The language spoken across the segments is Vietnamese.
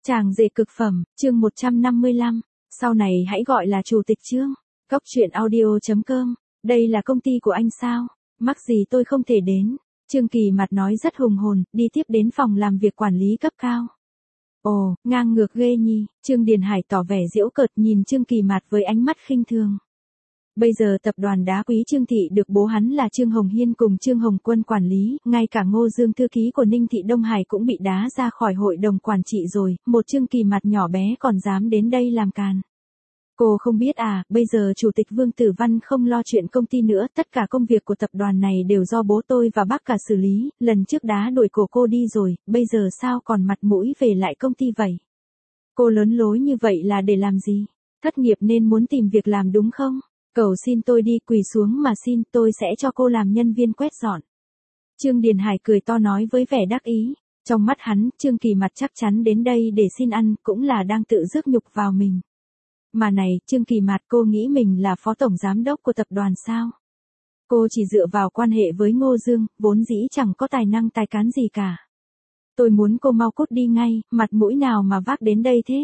Chàng rể cực phẩm, chương 155, sau này hãy gọi là chủ tịch Trương. Cóc truyện audio.com, đây là công ty của anh sao? Mắc gì tôi không thể đến. Trương Kỳ Mặt nói rất hùng hồn, đi tiếp đến phòng làm việc quản lý cấp cao. Ồ, ngang ngược ghê nhỉ, Trương Điền Hải tỏ vẻ giễu cợt nhìn Trương Kỳ Mặt với ánh mắt khinh thường. Bây giờ tập đoàn đá quý Trương Thị được bố hắn là Trương Hồng Hiên cùng Trương Hồng Quân quản lý, ngay cả Ngô Dương thư ký của Ninh Thị Đông Hải cũng bị đá ra khỏi hội đồng quản trị rồi, một Trương Kỳ Mặt nhỏ bé còn dám đến đây làm càn. Cô không biết à, bây giờ Chủ tịch Vương Tử Văn không lo chuyện công ty nữa, tất cả công việc của tập đoàn này đều do bố tôi và bác cả xử lý, lần trước đá đuổi cổ cô đi rồi, bây giờ sao còn mặt mũi về lại công ty vậy? Cô lớn lối như vậy là để làm gì? Thất nghiệp nên muốn tìm việc làm đúng không? Cầu xin tôi đi, quỳ xuống mà xin, tôi sẽ cho cô làm nhân viên quét dọn. Trương Điền Hải cười to nói với vẻ đắc ý. Trong mắt hắn, Trương Kỳ Mặt chắc chắn đến đây để xin ăn, cũng là đang tự rước nhục vào mình. Mà này, Trương Kỳ Mặt, cô nghĩ mình là phó tổng giám đốc của tập đoàn sao? Cô chỉ dựa vào quan hệ với Ngô Dương, vốn dĩ chẳng có tài năng tài cán gì cả. Tôi muốn cô mau cút đi ngay, mặt mũi nào mà vác đến đây thế?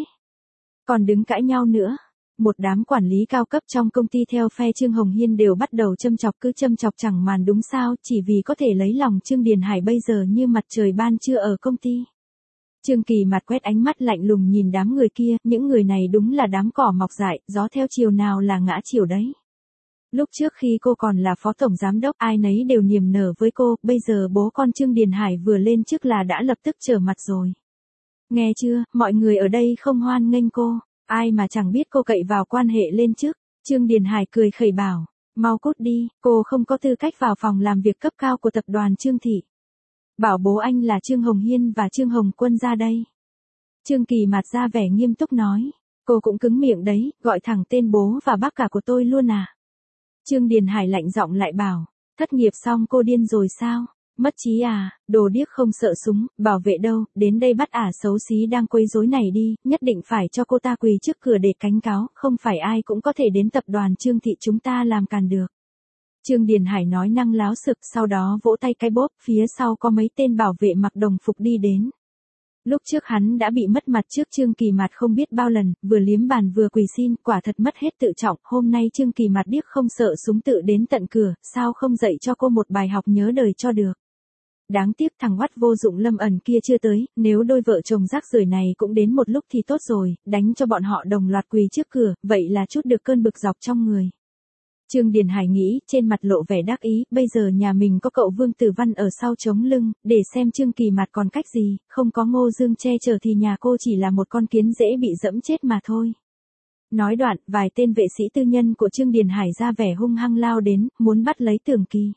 Còn đứng cãi nhau nữa. Một đám quản lý cao cấp trong công ty theo phe Trương Hồng Hiên đều bắt đầu châm chọc, cứ châm chọc chẳng màn đúng sao, chỉ vì có thể lấy lòng Trương Điền Hải bây giờ như mặt trời ban trưa ở công ty. Trương Kỳ Mặt quét ánh mắt lạnh lùng nhìn đám người kia, những người này đúng là đám cỏ mọc dại, gió theo chiều nào là ngã chiều đấy. Lúc trước khi cô còn là phó tổng giám đốc, ai nấy đều niềm nở với cô, bây giờ bố con Trương Điền Hải vừa lên chức là đã lập tức trở mặt rồi. Nghe chưa, mọi người ở đây không hoan nghênh cô. Ai mà chẳng biết cô cậy vào quan hệ lên trước. Trương Điền Hải cười khẩy bảo, mau cút đi, cô không có tư cách vào phòng làm việc cấp cao của tập đoàn Trương Thị. Bảo bố anh là Trương Hồng Hiên và Trương Hồng Quân ra đây. Trương Kỳ Mặt ra vẻ nghiêm túc nói, cô cũng cứng miệng đấy, gọi thẳng tên bố và bác cả của tôi luôn à. Trương Điền Hải lạnh giọng lại bảo, thất nghiệp xong cô điên rồi sao? Mất trí à, đồ điếc không sợ súng, bảo vệ đâu, đến đây bắt ả xấu xí đang quấy rối này đi, nhất định phải cho cô ta quỳ trước cửa để cánh cáo, không phải ai cũng có thể đến tập đoàn Trương Thị chúng ta làm càn được. Trương Điền Hải nói năng láo xực, sau đó vỗ tay cái bóp, phía sau có mấy tên bảo vệ mặc đồng phục đi đến. Lúc trước hắn đã bị mất mặt trước Trương Kỳ Mặt không biết bao lần, vừa liếm bàn vừa quỳ xin, quả thật mất hết tự trọng, hôm nay Trương Kỳ Mặt điếc không sợ súng tự đến tận cửa, sao không dạy cho cô một bài học nhớ đời cho được. Đáng tiếc thằng oắt vô dụng Lâm Ẩn kia chưa tới, nếu đôi vợ chồng rác rưởi này cũng đến một lúc thì tốt rồi, đánh cho bọn họ đồng loạt quỳ trước cửa, vậy là chút được cơn bực dọc trong người. Trương Điền Hải nghĩ, trên mặt lộ vẻ đắc ý, bây giờ nhà mình có cậu Vương Tử Văn ở sau chống lưng, để xem Trương Kỳ Mặt còn cách gì, không có Ngô Dương che chở thì nhà cô chỉ là một con kiến dễ bị dẫm chết mà thôi. Nói đoạn, vài tên vệ sĩ tư nhân của Trương Điền Hải ra vẻ hung hăng lao đến, muốn bắt lấy Tưởng Kỳ.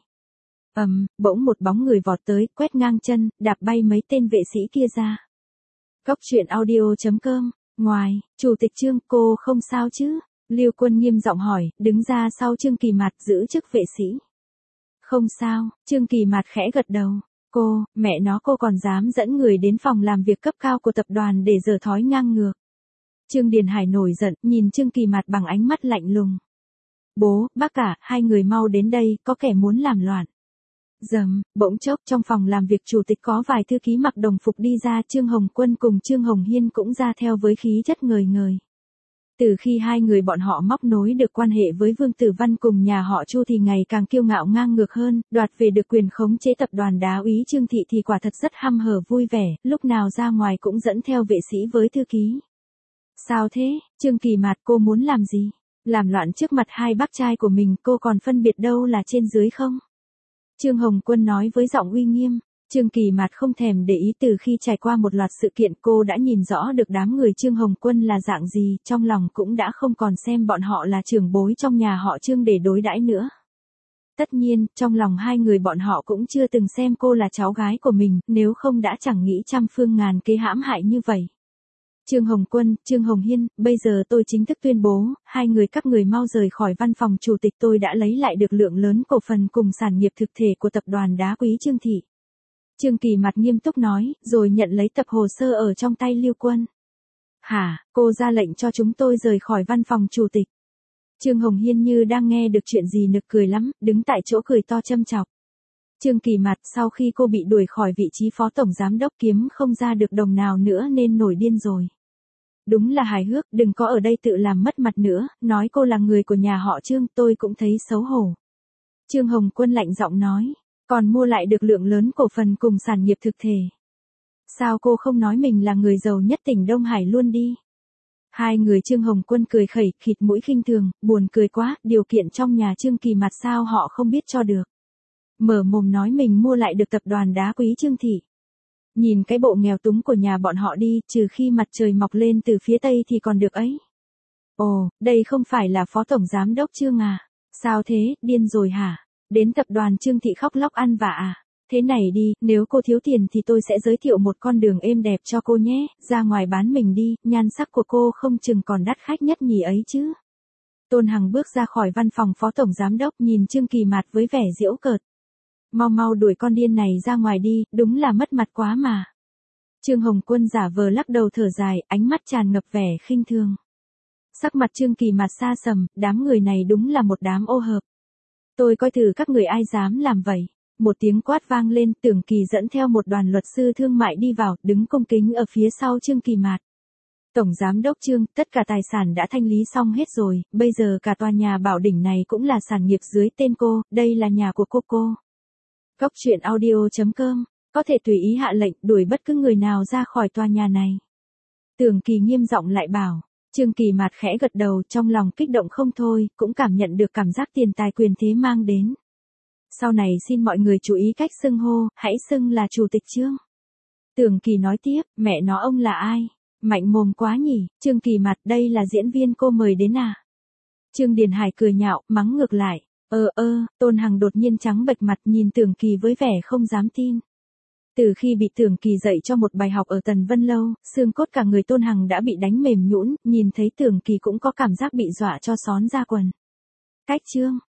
Bỗng một bóng người vọt tới, quét ngang chân, đạp bay mấy tên vệ sĩ kia ra. Cóc truyện audio.com, ngoài, Chủ tịch Trương, cô không sao chứ? Lưu Quân nghiêm giọng hỏi, đứng ra sau Trương Kỳ Mặt giữ chức vệ sĩ. Không sao, Trương Kỳ Mặt khẽ gật đầu. Cô, mẹ nó cô còn dám dẫn người đến phòng làm việc cấp cao của tập đoàn để giở thói ngang ngược. Trương Điền Hải nổi giận, nhìn Trương Kỳ Mặt bằng ánh mắt lạnh lùng. Bố, bác cả, hai người mau đến đây, có kẻ muốn làm loạn. Bỗng chốc trong phòng làm việc chủ tịch có vài thư ký mặc đồng phục đi ra, Trương Hồng Quân cùng Trương Hồng Hiên cũng ra theo với khí chất ngời ngời. Từ khi hai người bọn họ móc nối được quan hệ với Vương Tử Văn cùng nhà họ Chu thì ngày càng kiêu ngạo ngang ngược hơn, đoạt về được quyền khống chế tập đoàn đá úy Trương Thị thì quả thật rất hăm hở vui vẻ, lúc nào ra ngoài cũng dẫn theo vệ sĩ với thư ký. Sao thế, Trương Kỳ Mặt, cô muốn làm gì? Làm loạn trước mặt hai bác trai của mình, cô còn phân biệt đâu là trên dưới không? Trương Hồng Quân nói với giọng uy nghiêm. Trương Kỳ Mặt không thèm để ý, từ khi trải qua một loạt sự kiện cô đã nhìn rõ được đám người Trương Hồng Quân là dạng gì, trong lòng cũng đã không còn xem bọn họ là trưởng bối trong nhà họ Trương để đối đãi nữa. Tất nhiên, trong lòng hai người bọn họ cũng chưa từng xem cô là cháu gái của mình, nếu không đã chẳng nghĩ trăm phương ngàn kế hãm hại như vậy. Trương Hồng Quân, Trương Hồng Hiên, bây giờ tôi chính thức tuyên bố, hai người các người mau rời khỏi văn phòng chủ tịch, tôi đã lấy lại được lượng lớn cổ phần cùng sản nghiệp thực thể của tập đoàn đá quý Trương Thị. Trương Kỳ Mặt nghiêm túc nói, rồi nhận lấy tập hồ sơ ở trong tay Lưu Quân. Hả, cô ra lệnh cho chúng tôi rời khỏi văn phòng chủ tịch. Trương Hồng Hiên như đang nghe được chuyện gì nực cười lắm, đứng tại chỗ cười to châm chọc. Trương Kỳ Mạt sau khi cô bị đuổi khỏi vị trí phó tổng giám đốc kiếm không ra được đồng nào nữa nên nổi điên rồi. Đúng là hài hước, đừng có ở đây tự làm mất mặt nữa, nói cô là người của nhà họ Trương tôi cũng thấy xấu hổ. Trương Hồng Quân lạnh giọng nói, còn mua lại được lượng lớn cổ phần cùng sản nghiệp thực thể. Sao cô không nói mình là người giàu nhất tỉnh Đông Hải luôn đi? Hai người Trương Hồng Quân cười khẩy, khịt mũi khinh thường, buồn cười quá, điều kiện trong nhà Trương Kỳ Mạt sao họ không biết cho được. Mở mồm nói mình mua lại được tập đoàn đá quý Trương Thị. Nhìn cái bộ nghèo túng của nhà bọn họ đi, trừ khi mặt trời mọc lên từ phía tây thì còn được ấy. Ồ, đây không phải là phó tổng giám đốc Trương à? Sao thế, điên rồi hả? Đến tập đoàn Trương Thị khóc lóc ăn vạ à? Thế này đi, nếu cô thiếu tiền thì tôi sẽ giới thiệu một con đường êm đẹp cho cô nhé, ra ngoài bán mình đi, nhan sắc của cô không chừng còn đắt khách nhất nhì ấy chứ. Tôn Hằng bước ra khỏi văn phòng phó tổng giám đốc nhìn Trương Kỳ Mạt với vẻ giễu cợt. Mau mau đuổi con điên này ra ngoài đi, đúng là mất mặt quá mà. Trương Hồng Quân giả vờ lắc đầu thở dài, ánh mắt tràn ngập vẻ khinh thường. Sắc mặt Trương Kỳ Mạt xa sầm, đám người này đúng là một đám ô hợp. Tôi coi thử các người ai dám làm vậy. Một tiếng quát vang lên, Tưởng Kỳ dẫn theo một đoàn luật sư thương mại đi vào, đứng cung kính ở phía sau Trương Kỳ Mạt. Tổng giám đốc Trương, tất cả tài sản đã thanh lý xong hết rồi, bây giờ cả tòa nhà Bảo Đỉnh này cũng là sản nghiệp dưới tên cô, đây là nhà của cô. Cóc truyện audio.com, có thể tùy ý hạ lệnh đuổi bất cứ người nào ra khỏi tòa nhà này. Tưởng Kỳ nghiêm giọng lại bảo. Trương Kỳ Mạt khẽ gật đầu, trong lòng kích động không thôi, cũng cảm nhận được cảm giác tiền tài quyền thế mang đến. Sau này xin mọi người chú ý cách xưng hô, hãy xưng là chủ tịch Trương. Tưởng Kỳ nói tiếp, mẹ nó ông là ai? Mạnh mồm quá nhỉ, Trương Kỳ Mạt đây là diễn viên cô mời đến à? Trương Điền Hải cười nhạo, mắng ngược lại. Tôn Hằng đột nhiên trắng bệch mặt nhìn Tưởng Kỳ với vẻ không dám tin. Từ khi bị Tưởng Kỳ dạy cho một bài học ở Tần Vân Lâu, xương cốt cả người Tôn Hằng đã bị đánh mềm nhũn, nhìn thấy Tưởng Kỳ cũng có cảm giác bị dọa cho xón ra quần. Cách Trương,